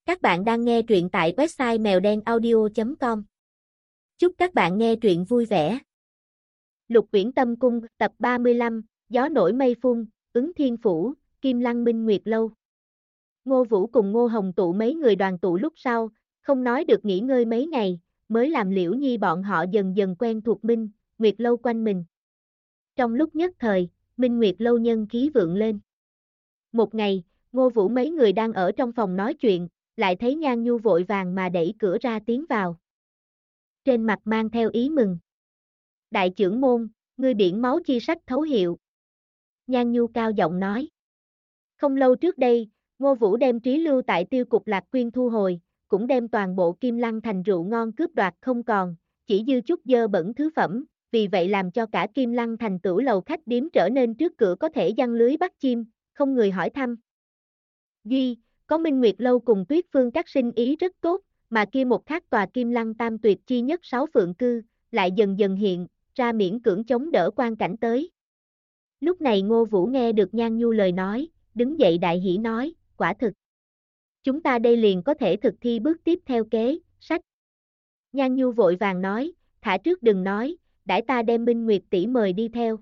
Các bạn đang nghe truyện tại website mèo đen audio.com. Chúc các bạn nghe truyện vui vẻ. Lục Uyển Tâm Cung, tập 35, Gió nổi mây phun, Ứng Thiên Phủ, Kim Lăng Minh Nguyệt Lâu. Ngô Vũ cùng Ngô Hồng tụ mấy người đoàn tụ lúc sau, không nói được nghỉ ngơi mấy ngày, mới làm Liễu Nhi bọn họ dần dần quen thuộc Minh, Nguyệt Lâu quanh mình. Trong lúc nhất thời, Minh Nguyệt Lâu nhân khí vượng lên. Một ngày, Ngô Vũ mấy người đang ở trong phòng nói chuyện, lại thấy Nhan Nhu vội vàng mà đẩy cửa ra tiến vào. Trên mặt mang theo ý mừng. Đại trưởng môn, ngươi biển máu chi sách thấu hiệu. Nhan Nhu cao giọng nói. Không lâu trước đây, Ngô Vũ đem trí lưu tại Tiêu Cục Lạc Quyên thu hồi, cũng đem toàn bộ Kim Lăng thành rượu ngon cướp đoạt không còn, chỉ dư chút dơ bẩn thứ phẩm, vì vậy làm cho cả Kim Lăng thành tửu lầu khách điếm trở nên trước cửa có thể giăng lưới bắt chim, không người hỏi thăm. Duy, có Minh Nguyệt Lâu cùng Tuyết Phương các sinh ý rất tốt, mà kia một khác tòa Kim Lăng tam tuyệt chi nhất 6 phượng cư, lại dần dần hiện ra miễn cưỡng chống đỡ quan cảnh tới. Lúc này Ngô Vũ nghe được Nhan Nhu lời nói, đứng dậy đại hỉ nói, quả thực. Chúng ta đây liền có thể thực thi bước tiếp theo kế, sách. Nhan Nhu vội vàng nói, thả trước đừng nói, đãi ta đem Minh Nguyệt tỷ mời đi theo.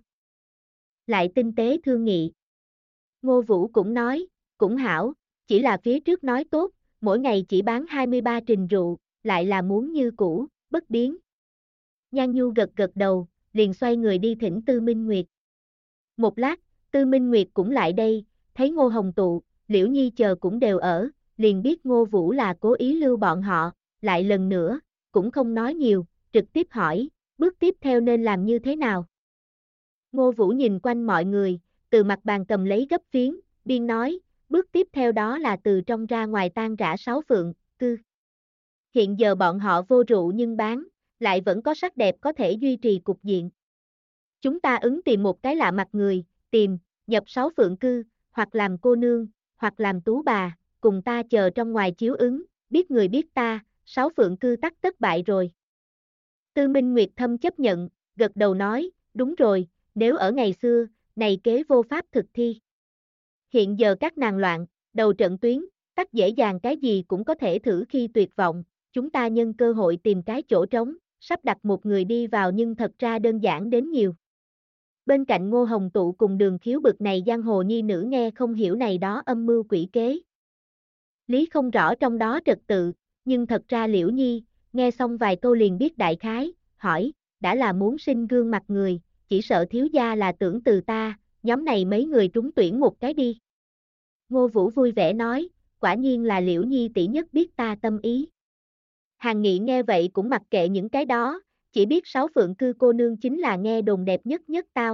Lại tinh tế thương nghị. Ngô Vũ cũng nói, cũng hảo, chỉ là phía trước nói tốt, mỗi ngày chỉ bán 23 trình rượu, lại là muốn như cũ, bất biến. Nhan Nhu gật gật đầu, liền xoay người đi thỉnh Tư Minh Nguyệt. Một lát, Tư Minh Nguyệt cũng lại đây, thấy Ngô Hồng tụ, Liễu Nhi chờ cũng đều ở, liền biết Ngô Vũ là cố ý lưu bọn họ, lại lần nữa, cũng không nói nhiều, trực tiếp hỏi, bước tiếp theo nên làm như thế nào. Ngô Vũ nhìn quanh mọi người, từ mặt bàn cầm lấy gấp phiến, biên nói, bước tiếp theo đó là từ trong ra ngoài tan rã 6 phượng cư. Hiện giờ bọn họ vô rượu nhưng bán, lại vẫn có sắc đẹp có thể duy trì cục diện. Chúng ta ứng tìm một cái lạ mặt người, tìm, nhập 6 phượng cư, hoặc làm cô nương, hoặc làm tú bà, cùng ta chờ trong ngoài chiếu ứng, biết người biết ta, 6 phượng cư tắc tất bại rồi. Tư Minh Nguyệt Thâm chấp nhận, gật đầu nói, đúng rồi, nếu ở ngày xưa, này kế vô pháp thực thi. Hiện giờ các nàng loạn, đầu trận tuyến, tắc dễ dàng cái gì cũng có thể thử khi tuyệt vọng, chúng ta nhân cơ hội tìm cái chỗ trống, sắp đặt một người đi vào nhưng thật ra đơn giản đến nhiều. Bên cạnh Ngô Hồng tụ cùng Đường Khiếu bực này giang hồ nhi nữ nghe không hiểu này đó âm mưu quỷ kế. Lý không rõ trong đó trật tự, nhưng thật ra Liễu Nhi, nghe xong vài câu liền biết đại khái, hỏi, đã là muốn sinh gương mặt người, chỉ sợ thiếu gia là tưởng từ ta, nhóm này mấy người trúng tuyển một cái đi. Ngô Vũ vui vẻ nói, quả nhiên là Liễu Nhi tỷ nhất biết ta tâm ý. Hàn Nghị nghe vậy cũng mặc kệ những cái đó, chỉ biết 6 phượng cư cô nương chính là nghe đồn đẹp nhất nhất tao.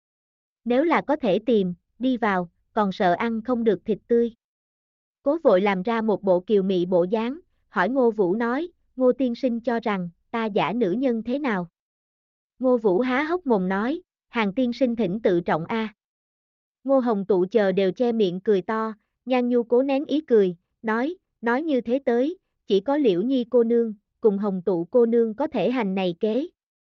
Nếu là có thể tìm, đi vào, còn sợ ăn không được thịt tươi. Cố vội làm ra một bộ kiều mị bộ dáng, hỏi Ngô Vũ nói, Ngô tiên sinh cho rằng, ta giả nữ nhân thế nào? Ngô Vũ há hốc mồm nói, Hàn tiên sinh thỉnh tự trọng a. Ngô Hồng tụ chờ đều che miệng cười to, Nhan Nhu cố nén ý cười, nói như thế tới, chỉ có Liễu Nhi cô nương, cùng Hồng tụ cô nương có thể hành này kế.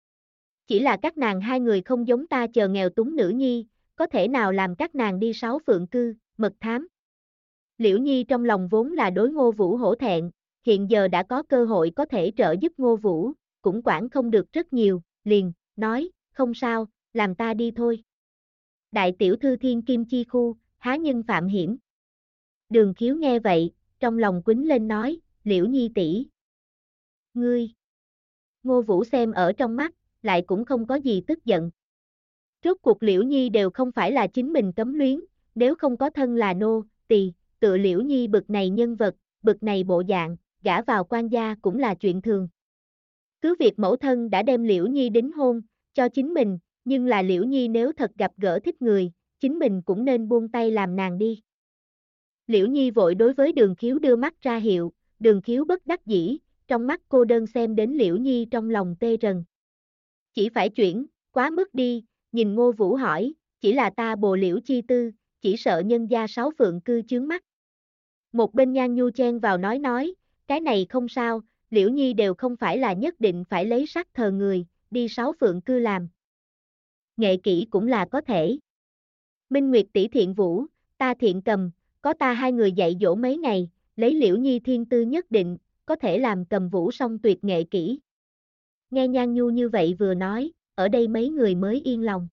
Chỉ là các nàng hai người không giống ta chờ nghèo túng nữ nhi, có thể nào làm các nàng đi 6 phượng cư, mật thám. Liễu Nhi trong lòng vốn là đối Ngô Vũ hổ thẹn, hiện giờ đã có cơ hội có thể trợ giúp Ngô Vũ, cũng quản không được rất nhiều, liền, nói, không sao, làm ta đi thôi. Đại tiểu thư thiên kim chi khu, há nhưng phạm hiểm. Đường Khiếu nghe vậy, trong lòng quýnh lên nói, Liễu Nhi tỷ, ngươi. Ngô Vũ xem ở trong mắt, lại cũng không có gì tức giận. Rốt cuộc Liễu Nhi đều không phải là chính mình cấm luyến, nếu không có thân là nô tỳ, tựa Liễu Nhi bực này nhân vật, bực này bộ dạng, gả vào quan gia cũng là chuyện thường. Cứ việc mẫu thân đã đem Liễu Nhi đính hôn, cho chính mình, nhưng là Liễu Nhi nếu thật gặp gỡ thích người, chính mình cũng nên buông tay làm nàng đi. Liễu Nhi vội đối với Đường Khiếu đưa mắt ra hiệu, Đường Khiếu bất đắc dĩ, trong mắt cô đơn xem đến Liễu Nhi trong lòng tê rần. Chỉ phải chuyển, quá mức đi, nhìn Ngô Vũ hỏi, chỉ là ta bồ Liễu chi tư, chỉ sợ nhân gia 6 phượng cư chướng mắt. Một bên Nhan Nhu chen vào nói, cái này không sao, Liễu Nhi đều không phải là nhất định phải lấy sắc thờ người, đi 6 phượng cư làm. Nghệ kỹ cũng là có thể. Minh Nguyệt tỷ thiện vũ, ta thiện cầm, có ta hai người dạy dỗ mấy ngày, lấy Liễu Nhi thiên tư nhất định, có thể làm cầm vũ song tuyệt nghệ kỹ. Nghe Nhan Nhu như vậy vừa nói, ở đây mấy người mới yên lòng.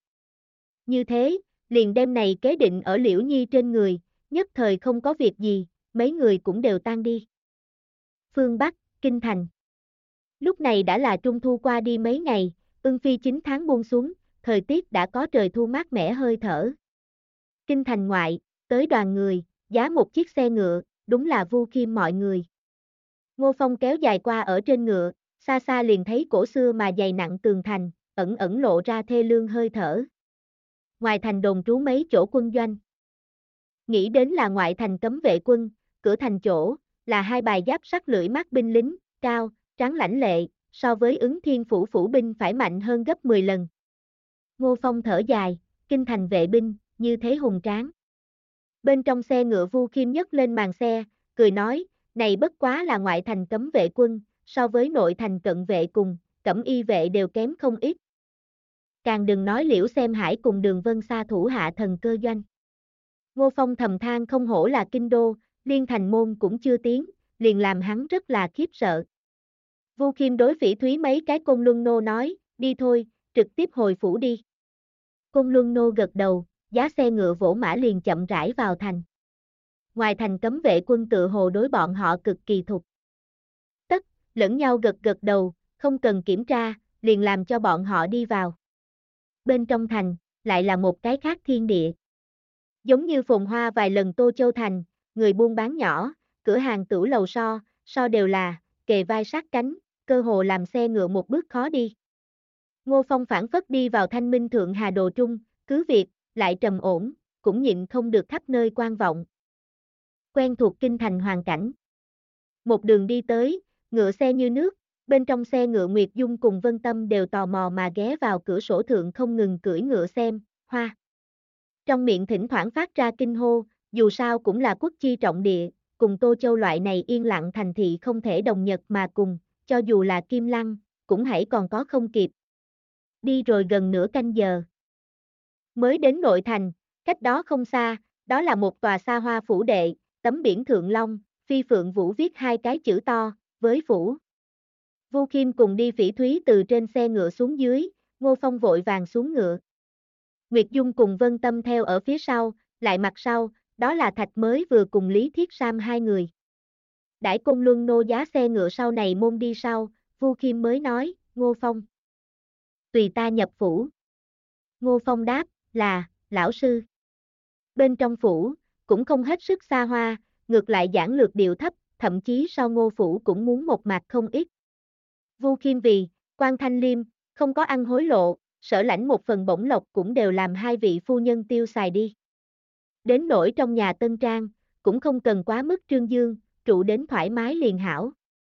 Như thế, liền đêm này kế định ở Liễu Nhi trên người, nhất thời không có việc gì, mấy người cũng đều tan đi. Phương Bắc, Kinh Thành. Lúc này đã là trung thu qua đi mấy ngày, ưng phi 9 tháng buông xuống, thời tiết đã có trời thu mát mẻ hơi thở. Kinh Thành ngoại, tới đoàn người, giá một chiếc xe ngựa, đúng là Vu Khiêm mọi người. Ngô Phong kéo dài qua ở trên ngựa, xa xa liền thấy cổ xưa mà dày nặng tường thành, ẩn ẩn lộ ra thê lương hơi thở. Ngoài thành đồn trú mấy chỗ quân doanh. Nghĩ đến là ngoại thành cấm vệ quân, cửa thành chỗ, là hai bài giáp sắt lưỡi mắt binh lính, cao, tráng lãnh lệ, so với Ứng Thiên Phủ phủ binh phải mạnh hơn gấp 10 lần. Ngô Phong thở dài, kinh thành vệ binh, như thế hùng tráng. Bên trong xe ngựa Vu Khiêm nhấc lên màn xe, cười nói, này bất quá là ngoại thành cấm vệ quân, so với nội thành cận vệ cùng, cẩm y vệ đều kém không ít. Càng đừng nói Liễu Xem Hải cùng Đường Vân Sa thủ hạ thần cơ doanh. Ngô Phong thầm than không hổ là kinh đô, liên thành môn cũng chưa tiến, liền làm hắn rất là khiếp sợ. Vu Khiêm đối Phỉ Thúy mấy cái Côn Luân Nô nói, đi thôi, trực tiếp hồi phủ đi. Côn Luân Nô gật đầu, giá xe ngựa vỗ mã liền chậm rãi vào thành. Ngoài thành cấm vệ quân tự hồ đối bọn họ cực kỳ thục. Tất, lẫn nhau gật gật đầu, không cần kiểm tra, liền làm cho bọn họ đi vào. Bên trong thành, lại là một cái khác thiên địa. Giống như phồn hoa vài lần Tô Châu Thành, người buôn bán nhỏ, cửa hàng tửu lầu so đều là, kề vai sát cánh, cơ hồ làm xe ngựa một bước khó đi. Ngô Phong phản phất đi vào Thanh Minh Thượng Hà Đồ Trung, cứ việc, lại trầm ổn, cũng nhịn không được khắp nơi quan vọng. Quen thuộc kinh thành hoàn cảnh. Một đường đi tới, ngựa xe như nước, bên trong xe ngựa Nguyệt Dung cùng Vân Tâm đều tò mò mà ghé vào cửa sổ thượng không ngừng cưỡi ngựa xem, hoa. Trong miệng thỉnh thoảng phát ra kinh hô, dù sao cũng là quốc chi trọng địa, cùng Tô Châu loại này yên lặng thành thị không thể đồng nhật mà cùng, cho dù là Kim Lăng, cũng hãy còn có không kịp. Đi rồi gần nửa canh giờ. Mới đến nội thành, cách đó không xa, đó là một tòa xa hoa phủ đệ, tấm biển Thượng Long, Phi Phượng Vũ viết hai cái chữ to, với phủ. Vu Khiêm cùng đi Phỉ Thúy từ trên xe ngựa xuống dưới, Ngô Phong vội vàng xuống ngựa. Nguyệt Dung cùng Vân Tâm theo ở phía sau, lại mặt sau, đó là Thạch mới vừa cùng Lý Thiết Sam hai người. Đãi Côn Luân Nô giá xe ngựa sau này môn đi sau, Vu Khiêm mới nói, Ngô Phong. Tùy ta nhập phủ. Ngô Phong đáp, là, lão sư. Bên trong phủ, cũng không hết sức xa hoa, ngược lại giản lược điệu thấp, thậm chí sau Ngô phủ cũng muốn một mặt không ít. Vu Khiêm vì, Quan Thanh Liêm, không có ăn hối lộ, sở lãnh một phần bổng lộc cũng đều làm hai vị phu nhân tiêu xài đi. Đến nỗi trong nhà tân trang, cũng không cần quá mức trương dương, trụ đến thoải mái liền hảo.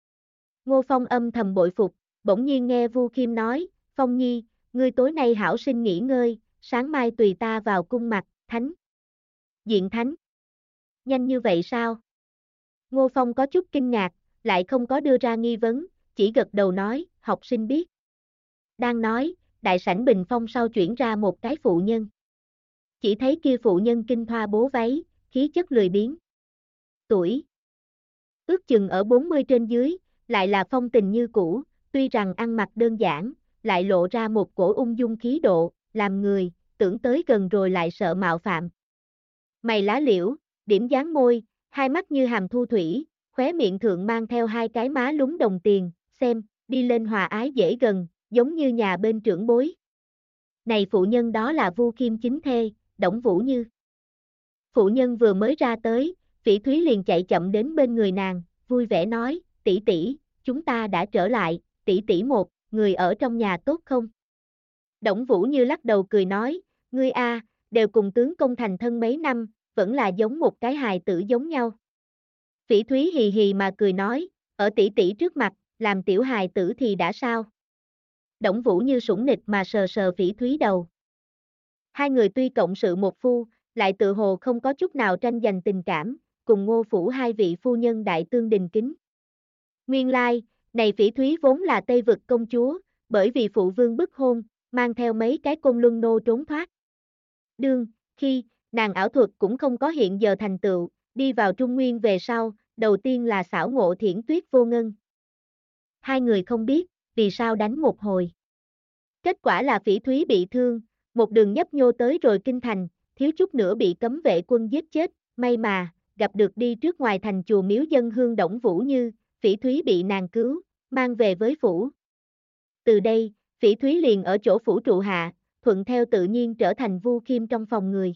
Ngô Phong âm thầm bội phục, bỗng nhiên nghe Vu Khiêm nói, Phong Nhi, ngươi tối nay hảo sinh nghỉ ngơi, sáng mai tùy ta vào cung mặt, thánh. Diện thánh. Nhanh như vậy sao? Ngô Phong có chút kinh ngạc, lại không có đưa ra nghi vấn, chỉ gật đầu nói, học sinh biết. Đang nói, đại sảnh bình phong sau chuyển ra một cái phụ nhân. Chỉ thấy kia phụ nhân kinh thoa bố váy, khí chất lười biếng. Tuổi ước chừng ở 40 trên dưới, lại là phong tình như cũ, tuy rằng ăn mặc đơn giản, lại lộ ra một cổ ung dung khí độ, làm người, tưởng tới gần rồi lại sợ mạo phạm. Mày lá liễu, điểm dáng môi, hai mắt như hàm thu thủy, khóe miệng thượng mang theo hai cái má lúng đồng tiền, xem, đi lên hòa ái dễ gần, giống như nhà bên trưởng bối. Này phụ nhân đó là Vu Khiêm chính thê, Đổng Vũ Như. Phụ nhân vừa mới ra tới, Phỉ Thúy liền chạy chậm đến bên người nàng, vui vẻ nói, tỷ tỷ, chúng ta đã trở lại, tỷ tỷ một, người ở trong nhà tốt không? Đổng Vũ Như lắc đầu cười nói, ngươi a, đều cùng tướng công thành thân mấy năm, vẫn là giống một cái hài tử giống nhau. Phỉ Thúy hì hì mà cười nói, ở tỷ tỷ trước mặt, làm tiểu hài tử thì đã sao? Đổng Vũ Như sủng nịch mà sờ sờ Phỉ Thúy đầu. Hai người tuy cộng sự một phu, lại tự hồ không có chút nào tranh giành tình cảm, cùng Ngô phủ hai vị phu nhân đại tương đình kính. Nguyên lai, này Phỉ Thúy vốn là Tây vực công chúa, bởi vì phụ vương bức hôn, mang theo mấy cái Côn Luân nô trốn thoát. Khi nàng ảo thuật cũng không có hiện giờ thành tựu, đi vào Trung Nguyên về sau, đầu tiên là xảo ngộ Thiển Tuyết Vô Ngân. Hai người không biết, vì sao đánh một hồi. Kết quả là Phỉ Thúy bị thương, một đường nhấp nhô tới rồi kinh thành, thiếu chút nữa bị cấm vệ quân giết chết, may mà, gặp được đi trước ngoài thành chùa miếu dân hương Đổng Vũ Như, Phỉ Thúy bị nàng cứu, mang về với phủ. Từ đây, Phỉ Thúy liền ở chỗ phủ trụ hạ, thuận theo tự nhiên trở thành Vu Khiêm trong phòng người.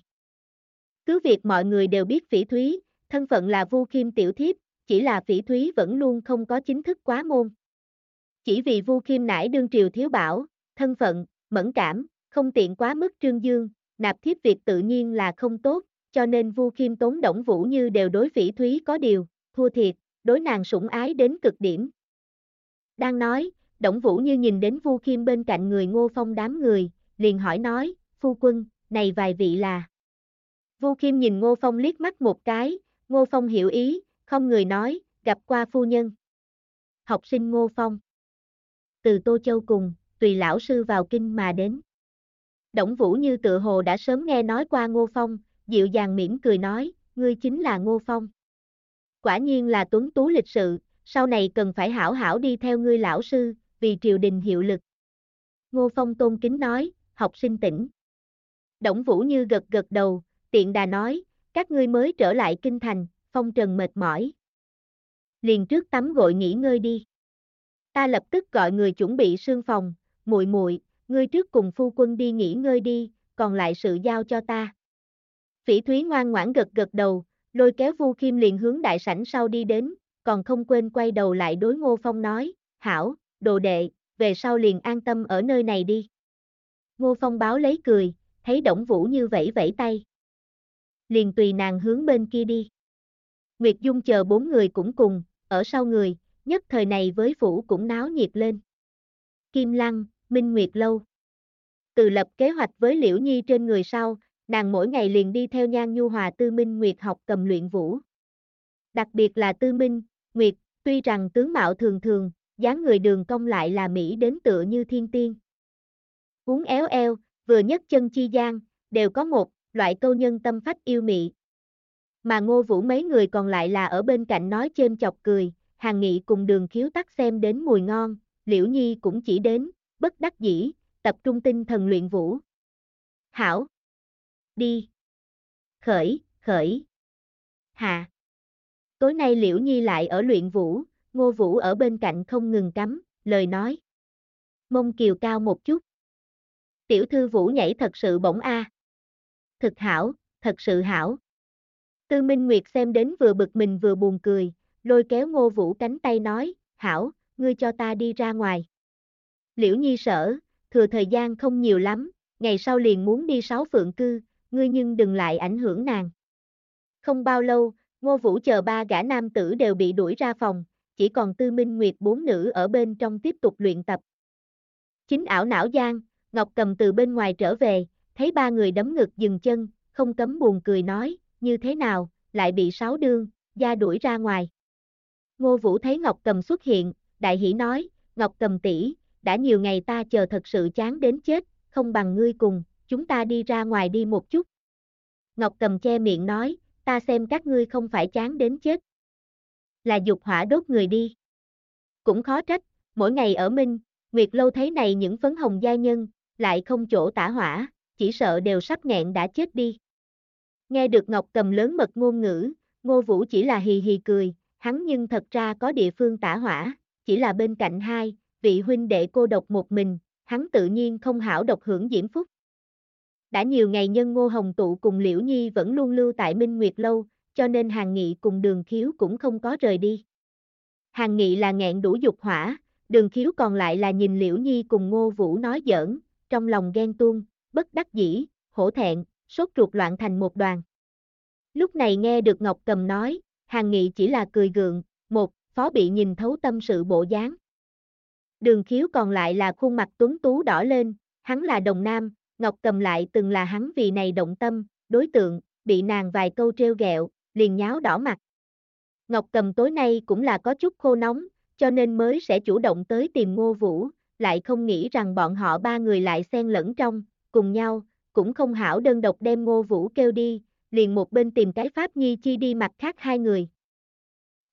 Cứ việc mọi người đều biết Phỉ Thúy, thân phận là Vu Khiêm tiểu thiếp, chỉ là Phỉ Thúy vẫn luôn không có chính thức quá môn. Chỉ vì Vu Khiêm nải đương triều thiếu bảo, thân phận, mẫn cảm, không tiện quá mức trương dương, nạp thiếp việc tự nhiên là không tốt, cho nên Vu Khiêm tốn Đổng Vũ Như đều đối Phỉ Thúy có điều, thua thiệt, đối nàng sủng ái đến cực điểm. Đang nói, Đổng Vũ Như nhìn đến Vu Khiêm bên cạnh người Ngô Phong đám người, liền hỏi nói, phu quân, này vài vị là. Vu Khiêm nhìn Ngô Phong liếc mắt một cái, Ngô Phong hiểu ý, không người nói, gặp qua phu nhân. Học sinh Ngô Phong. Từ Tô Châu cùng, tùy lão sư vào kinh mà đến. Đổng Vũ Như tự hồ đã sớm nghe nói qua Ngô Phong, dịu dàng mỉm cười nói, ngươi chính là Ngô Phong. Quả nhiên là tuấn tú lịch sự, sau này cần phải hảo hảo đi theo ngươi lão sư, vì triều đình hiệu lực. Ngô Phong tôn kính nói, học sinh tỉnh. Đổng Vũ Như gật gật đầu, tiện đà nói, các ngươi mới trở lại kinh thành, phong trần mệt mỏi. Liền trước tắm gội nghỉ ngơi đi. Ta lập tức gọi người chuẩn bị sương phòng, muội muội, ngươi trước cùng phu quân đi nghỉ ngơi đi, còn lại sự giao cho ta. Phỉ Thúy ngoan ngoãn gật gật đầu, lôi kéo Vu Khiêm liền hướng đại sảnh sau đi đến, còn không quên quay đầu lại đối Ngô Phong nói, hảo, đồ đệ, về sau liền an tâm ở nơi này đi. Ngô Phong báo lấy cười, thấy Đổng Vũ Như vẫy vẫy tay. Liền tùy nàng hướng bên kia đi. Nguyệt Dung chờ 4 người cũng cùng, ở sau người, nhất thời này với phủ cũng náo nhiệt lên. Kim Lăng, Minh Nguyệt Lâu. Từ lập kế hoạch với Liễu Nhi trên người sau, nàng mỗi ngày liền đi theo Nhan Nhu Hòa Tư Minh Nguyệt học cầm luyện vũ. Đặc biệt là Tư Minh, Nguyệt, tuy rằng tướng mạo thường thường, dáng người đường cong lại là mỹ đến tựa như thiên tiên. Uốn éo eo, vừa nhấc chân chi gian, đều có một loại câu nhân tâm phách yêu mị. Mà Ngô Vũ mấy người còn lại là ở bên cạnh nói chêm chọc cười, Hàn Nghị cùng Đường Khiếu tắc xem đến mùi ngon, Liễu Nhi cũng chỉ đến, bất đắc dĩ, tập trung tinh thần luyện vũ. Hảo! Đi! Khởi, khởi! Hạ! Tối nay Liễu Nhi lại ở luyện vũ, Ngô Vũ ở bên cạnh không ngừng cắm, lời nói. Mông kiều cao một chút. Tiểu thư Vũ nhảy thật sự bổng a. Thực hảo, thật sự hảo. Tư Minh Nguyệt xem đến vừa bực mình vừa buồn cười, lôi kéo Ngô Vũ cánh tay nói, hảo, ngươi cho ta đi ra ngoài. Liễu Nhi sợ, thừa thời gian không nhiều lắm, ngày sau liền muốn đi Sáu Phượng Cư, ngươi nhưng đừng lại ảnh hưởng nàng. Không bao lâu, Ngô Vũ chờ 3 gã nam tử đều bị đuổi ra phòng, chỉ còn Tư Minh Nguyệt 4 nữ ở bên trong tiếp tục luyện tập. Chính ảo não gian, Ngọc Cầm từ bên ngoài trở về, thấy 3 người đấm ngực dừng chân, không cấm buồn cười nói, như thế nào, lại bị 6 đương, gia đuổi ra ngoài. Ngô Vũ thấy Ngọc Cầm xuất hiện, đại hỉ nói, Ngọc Cầm tỷ, đã nhiều ngày ta chờ thật sự chán đến chết, không bằng ngươi cùng, chúng ta đi ra ngoài đi một chút. Ngọc Cầm che miệng nói, ta xem các ngươi không phải chán đến chết. Là dục hỏa đốt người đi. Cũng khó trách, mỗi ngày ở Minh, Nguyệt Lâu thấy này những phấn hồng gia nhân, lại không chỗ tả hỏa, chỉ sợ đều sắp nghẹn đã chết đi. Nghe được Ngọc Cầm lớn mật ngôn ngữ, Ngô Vũ chỉ là hì hì cười, hắn nhưng thật ra có địa phương tả hỏa, chỉ là bên cạnh hai, vị huynh đệ cô độc một mình, hắn tự nhiên không hảo độc hưởng diễm phúc. Đã nhiều ngày nhân Ngô Hồng Tụ cùng Liễu Nhi vẫn luôn lưu tại Minh Nguyệt Lâu, cho nên Hàn Nghị cùng Đường Khiếu cũng không có rời đi. Hàn Nghị là nghẹn đủ dục hỏa, Đường Khiếu còn lại là nhìn Liễu Nhi cùng Ngô Vũ nói giỡn, trong lòng ghen tuông, bất đắc dĩ, hổ thẹn, sốt ruột loạn thành một đoàn. Lúc này nghe được Ngọc Cầm nói, Hàn Nghị chỉ là cười gượng, một, phó bị nhìn thấu tâm sự bộ dáng. Đường Khiếu còn lại là khuôn mặt tuấn tú đỏ lên, hắn là đồng nam, Ngọc Cầm lại từng là hắn vì này động tâm, đối tượng, bị nàng vài câu trêu ghẹo, liền nháo đỏ mặt. Ngọc Cầm tối nay cũng là có chút khô nóng, cho nên mới sẽ chủ động tới tìm Ngô Vũ, lại không nghĩ rằng bọn họ 3 người lại xen lẫn trong, cùng nhau, cũng không hảo đơn độc đem Ngô Vũ kêu đi, liền một bên tìm cái pháp nhi chi đi mặt khác 2 người.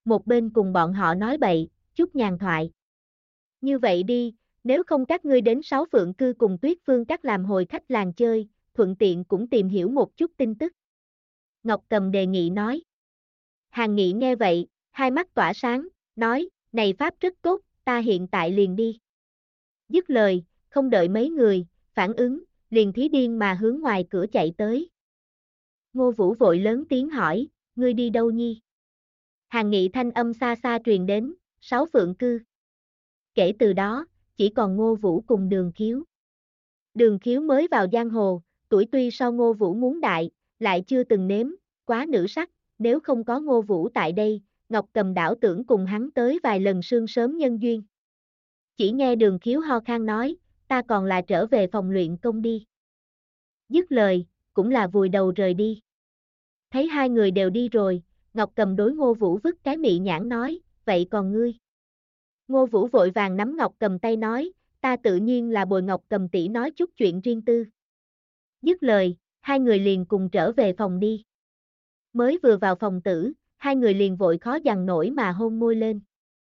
một bên cùng bọn họ nói bậy, chút nhàn thoại. Như vậy đi, nếu không các ngươi đến Sáu Phượng Cư cùng Tuyết Phương Các làm hồi khách làng chơi, thuận tiện cũng tìm hiểu một chút tin tức. Ngọc Cầm đề nghị nói. Hàn Nghị nghe vậy, hai mắt tỏa sáng, nói, này pháp rất tốt, ta hiện tại liền đi. Dứt lời, không đợi mấy người, phản ứng, liền thí điên mà hướng ngoài cửa chạy tới. Ngô Vũ vội lớn tiếng hỏi, ngươi đi đâu nhi? Hàn Nghị thanh âm xa xa truyền đến, Sáu Phượng Cư. Kể từ đó, chỉ còn Ngô Vũ cùng Đường Khiếu. Đường Khiếu mới vào giang hồ, tuổi tuy so Ngô Vũ muốn đại, lại chưa từng nếm quá nữ sắc, nếu không có Ngô Vũ tại đây, Ngọc Cầm đảo tưởng cùng hắn tới vài lần sương sớm nhân duyên. Chỉ nghe Đường Khiếu ho khan nói, ta còn là trở về phòng luyện công đi. Dứt lời, cũng là vùi đầu rời đi. Thấy hai người đều đi rồi, Ngọc Cầm đối Ngô Vũ vứt cái mị nhãn nói, vậy còn ngươi? Ngô Vũ vội vàng nắm Ngọc Cầm tay nói, ta tự nhiên là bồi Ngọc Cầm tỷ nói chút chuyện riêng tư. Dứt lời, hai người liền cùng trở về phòng đi. Mới vừa vào phòng tử, hai người liền vội khó dằn nổi mà hôn môi lên.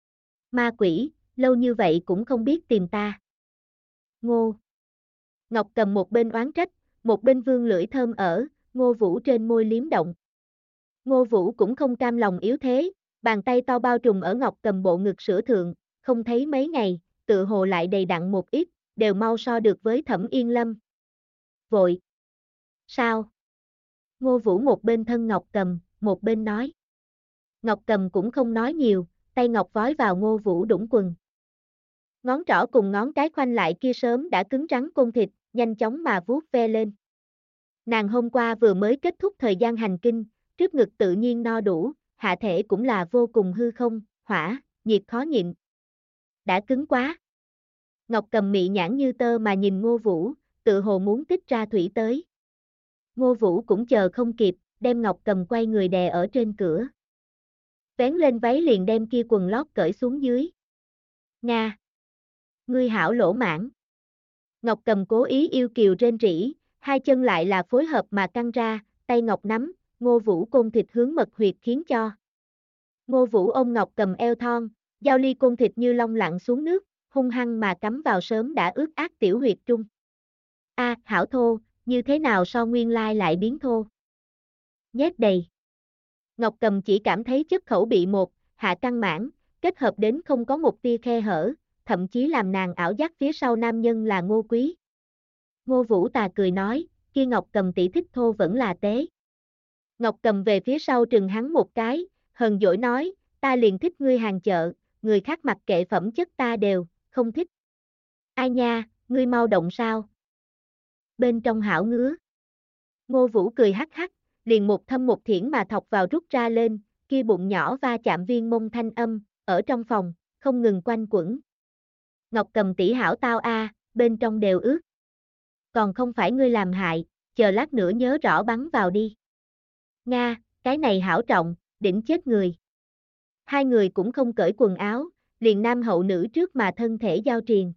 Ma quỷ, lâu như vậy cũng không biết tìm ta. Ngô. Ngọc Cầm một bên oán trách, một bên vương lưỡi thơm ở, Ngô Vũ trên môi liếm động. Ngô Vũ cũng không cam lòng yếu thế, bàn tay to bao trùm ở Ngọc Cầm bộ ngực sữa thượng, không thấy mấy ngày, tự hồ lại đầy đặn một ít, đều mau so được với Thẩm Yên Lâm. Vội. Sao? Ngô Vũ một bên thân Ngọc Cầm, một bên nói. Ngọc Cầm cũng không nói nhiều, tay ngọc vói vào Ngô Vũ đũng quần. Ngón trỏ cùng ngón cái khoanh lại kia sớm đã cứng rắn côn thịt, nhanh chóng mà vuốt ve lên. Nàng hôm qua vừa mới kết thúc thời gian hành kinh, trước ngực tự nhiên no đủ, hạ thể cũng là vô cùng hư không, hỏa, nhiệt khó nhịn. Đã cứng quá. Ngọc Cầm mị nhãn như tơ mà nhìn Ngô Vũ, tự hồ muốn tích ra thủy tới. Ngô Vũ cũng chờ không kịp, đem Ngọc Cầm quay người đè ở trên cửa. Vén lên váy liền đem kia quần lót cởi xuống dưới. Nga! Ngươi hảo lỗ mãn. Ngọc Cầm cố ý yêu kiều rên rỉ, hai chân lại là phối hợp mà căng ra, tay Ngọc nắm, Ngô Vũ côn thịt hướng mật huyệt khiến cho. Ngô Vũ ôm Ngọc Cầm eo thon, giao ly côn thịt như long lặn xuống nước, hung hăng mà cắm vào sớm đã ướt át tiểu huyệt trung. A, hảo thô, như thế nào so nguyên lai lại biến thô? Nhét đầy. Ngọc Cầm chỉ cảm thấy chất khẩu bị một, hạ căng mãn, kết hợp đến không có một tia khe hở, thậm chí làm nàng ảo giác phía sau nam nhân là Ngô Quý. Ngô Vũ tà cười nói, kia Ngọc Cầm tỷ thích thô vẫn là tế. Ngọc Cầm về phía sau trừng hắn một cái, hờn dỗi nói, ta liền thích ngươi hàng chợ, người khác mặc kệ phẩm chất ta đều, không thích. Ai nha, ngươi mau động sao? Bên trong hảo ngứa. Ngô Vũ cười hắc hắc, liền một thâm một thiển mà thọc vào rút ra lên, kia bụng nhỏ va chạm viên mông thanh âm, ở trong phòng, không ngừng quanh quẩn. Ngọc Cầm tỷ hảo tao a, bên trong đều ướt. Còn không phải ngươi làm hại, chờ lát nữa nhớ rõ bắn vào đi. Nga, cái này hảo trọng, đỉnh chết người. Hai người cũng không cởi quần áo, liền nam hậu nữ trước mà thân thể giao triền.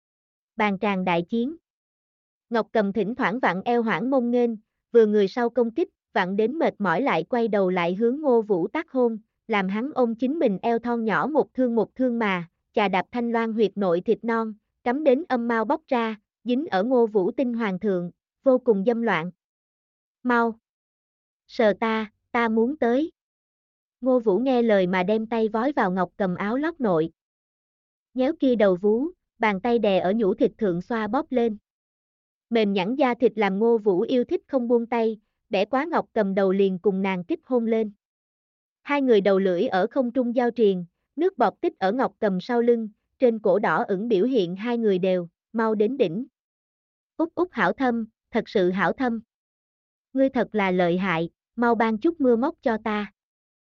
Bàn tràng đại chiến. Ngọc Cầm thỉnh thoảng vặn eo hoảng mông nghênh, vừa người sau công kích, vặn đến mệt mỏi lại quay đầu lại hướng Ngô Vũ tác hôn, làm hắn ôm chính mình eo thon nhỏ một thương mà, chà đạp thanh loan huyệt nội thịt non, cắm đến âm mau bóc ra, dính ở Ngô Vũ tinh hoàng thượng, vô cùng dâm loạn. Mau! Sờ ta muốn tới. Ngô Vũ nghe lời mà đem tay vói vào Ngọc Cầm áo lót nội. Nhéo kia đầu vú, bàn tay đè ở nhũ thịt thượng xoa bóp lên. Mềm nhẵn da thịt làm Ngô Vũ yêu thích không buông tay, bẻ quá Ngọc Cầm đầu liền cùng nàng kích hôn lên. Hai người đầu lưỡi ở không trung giao triền, nước bọt tích ở Ngọc Cầm sau lưng, trên cổ đỏ ửng biểu hiện hai người đều, mau đến đỉnh. Út út hảo thâm, thật sự hảo thâm. Ngươi thật là lợi hại, mau ban chút mưa móc cho ta.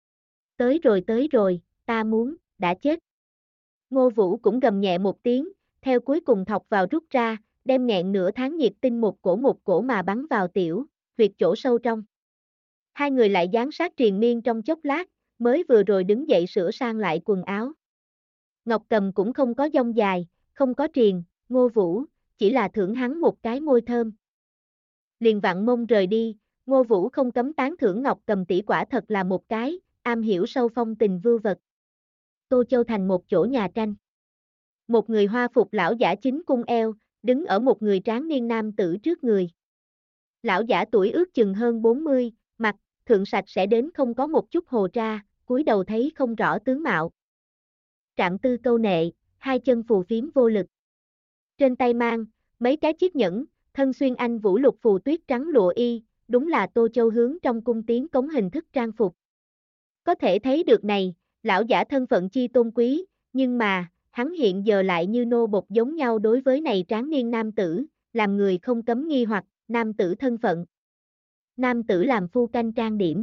Tới rồi, ta muốn, đã chết. Ngô Vũ cũng gầm nhẹ một tiếng, theo cuối cùng thọc vào rút ra, đem nghẹn nửa tháng nhiệt tinh một cổ mà bắn vào tiểu, huyệt chỗ sâu trong. Hai người lại dán sát triền miên trong chốc lát, mới vừa rồi đứng dậy sửa sang lại quần áo. Ngọc Cầm cũng không có dông dài, không có triền, Ngô Vũ, chỉ là thưởng hắn một cái môi thơm. Liền vặn mông rời đi, Ngô Vũ không cấm tán thưởng Ngọc Cầm tỷ quả thật là một cái, am hiểu sâu phong tình vưu vật. Tô Châu thành một chỗ nhà tranh. Một người hoa phục lão giả chính cung eo, đứng ở một người tráng niên nam tử trước người. Lão giả tuổi ước chừng hơn 40, mặt, thượng sạch sẽ đến không có một chút hồ tra, cúi đầu thấy không rõ tướng mạo. Trạm tư câu nệ, hai chân phù phiếm vô lực. Trên tay mang, mấy cái chiếc nhẫn, thân xuyên anh vũ lục phù tuyết trắng lụa y, đúng là Tô Châu hướng trong cung tiến cống hình thức trang phục. Có thể thấy được này, lão giả thân phận chi tôn quý, nhưng mà, hắn hiện giờ lại như nô bộc giống nhau đối với này tráng niên nam tử, làm người không cấm nghi hoặc, nam tử thân phận. Nam tử làm phu canh trang điểm.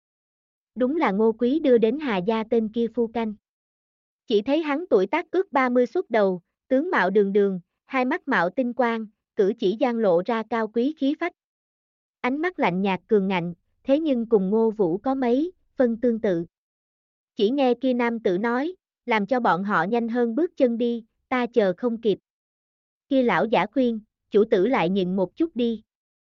Đúng là Ngô Quý đưa đến Hà Gia tên kia phu canh. Chỉ thấy hắn tuổi tác ước 30 xuất đầu, tướng mạo đường đường, hai mắt mạo tinh quang, cử chỉ gian lộ ra cao quý khí phách. Ánh mắt lạnh nhạt cường ngạnh, thế nhưng cùng Ngô Vũ có mấy phân tương tự. Chỉ nghe kia nam tử nói, làm cho bọn họ nhanh hơn bước chân đi, ta chờ không kịp. Kia lão giả khuyên, chủ tử lại nhịn một chút đi.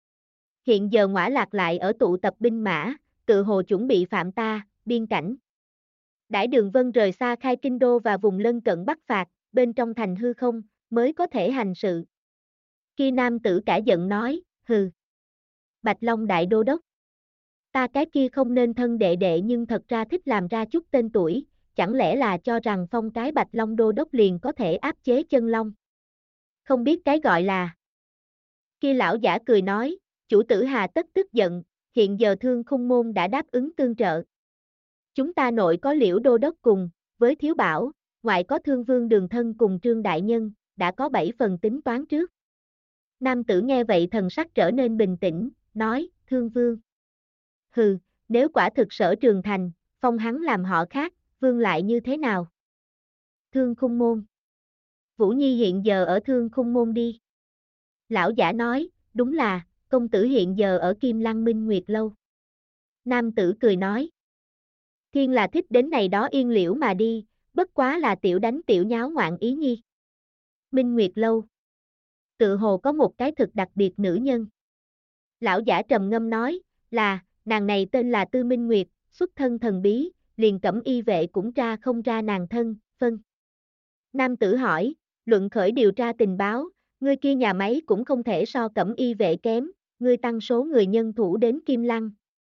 Hiện giờ Ngõa Lạc lại ở tụ tập binh mã, tự hồ chuẩn bị phạm ta, biên cảnh. Đãi Đường Vân rời xa khai kinh đô và vùng lân cận bắc phạt, bên trong thành hư không, mới có thể hành sự. Kia nam tử cả giận nói, hừ. Bạch Long đại đô đốc. Ta cái kia không nên thân đệ đệ nhưng thật ra thích làm ra chút tên tuổi, chẳng lẽ là cho rằng phong cái Bạch Long đô đốc liền có thể áp chế chân long. Không biết cái gọi là. Kia lão giả cười nói, chủ tử hà tất tức giận, hiện giờ Thương Khung môn đã đáp ứng tương trợ. Chúng ta nội có Liễu đô đốc cùng, với Thiếu Bảo, ngoại có Thương Vương Đường Thân cùng Trương Đại Nhân, đã có 7 phần tính toán trước. Nam tử nghe vậy thần sắc trở nên bình tĩnh, nói, Thương Vương. Hừ, nếu quả thực Sở Trường Thành, phong hắn làm họ khác, vương lại như thế nào? Thương Khung môn. Vũ Nhi hiện giờ ở Thương Khung môn đi. Lão giả nói, đúng là, công tử hiện giờ ở Kim Lăng Minh Nguyệt lâu. Nam tử cười nói. Thiên là thích đến này đó yên liễu mà đi, bất quá là tiểu đánh tiểu nháo ngoạn ý nhi. Minh Nguyệt lâu. Tự hồ có một cái thực đặc biệt nữ nhân. Lão giả trầm ngâm nói, là, nàng này tên là Tư Minh Nguyệt, xuất thân thần bí, liền Cẩm Y vệ cũng tra không ra nàng thân, phân. Nam tử hỏi, luận khởi điều tra tình báo, ngươi kia nhà máy cũng không thể so Cẩm Y vệ kém, ngươi tăng số người nhân thủ đến Kim Lăng.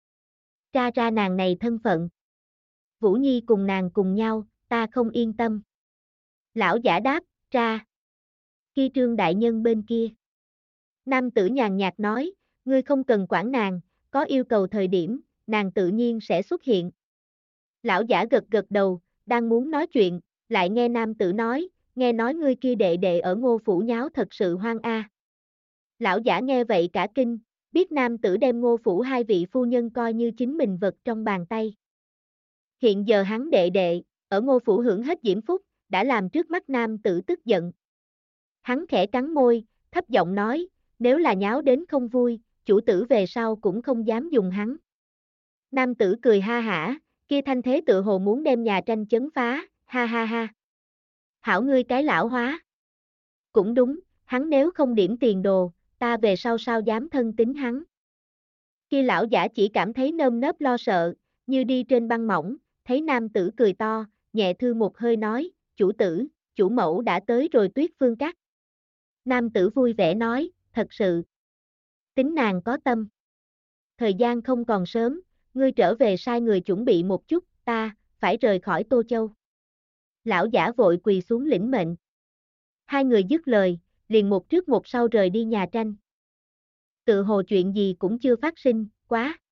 Tra ra nàng này thân phận. Vũ Nhi cùng nàng cùng nhau, ta không yên tâm. Lão giả đáp, tra. Kia Trương đại nhân bên kia. Nam tử nhàn nhạt nói, ngươi không cần quản nàng, có yêu cầu thời điểm, nàng tự nhiên sẽ xuất hiện. Lão giả gật gật đầu, đang muốn nói chuyện, lại nghe nam tử nói, nghe nói ngươi kia đệ đệ ở Ngô phủ nháo thật sự hoang a. Lão giả nghe vậy cả kinh, biết nam tử đem Ngô phủ hai vị phu nhân coi như chính mình vật trong bàn tay. Hiện giờ hắn đệ đệ, ở Ngô phủ hưởng hết diễm phúc, đã làm trước mắt nam tử tức giận. Hắn khẽ cắn môi, thấp giọng nói, nếu là nháo đến không vui, chủ tử về sau cũng không dám dùng hắn. Nam tử cười ha hả, kia thanh thế tự hồ muốn đem nhà tranh chấn phá, ha ha ha. Hảo ngươi cái lão hóa. Cũng đúng, hắn nếu không điểm tiền đồ, ta về sau sao dám thân tính hắn. Kia lão giả chỉ cảm thấy nơm nớp lo sợ, như đi trên băng mỏng, thấy nam tử cười to, nhẹ thư một hơi nói, chủ tử, chủ mẫu đã tới rồi Tuyết Phương Các. Nam tử vui vẻ nói, thật sự. Tính nàng có tâm. Thời gian không còn sớm, ngươi trở về sai người chuẩn bị một chút, ta, phải rời khỏi Tô Châu. Lão giả vội quỳ xuống lĩnh mệnh. Hai người dứt lời, liền một trước một sau rời đi nhà tranh. Tự hồ chuyện gì cũng chưa phát sinh, quá.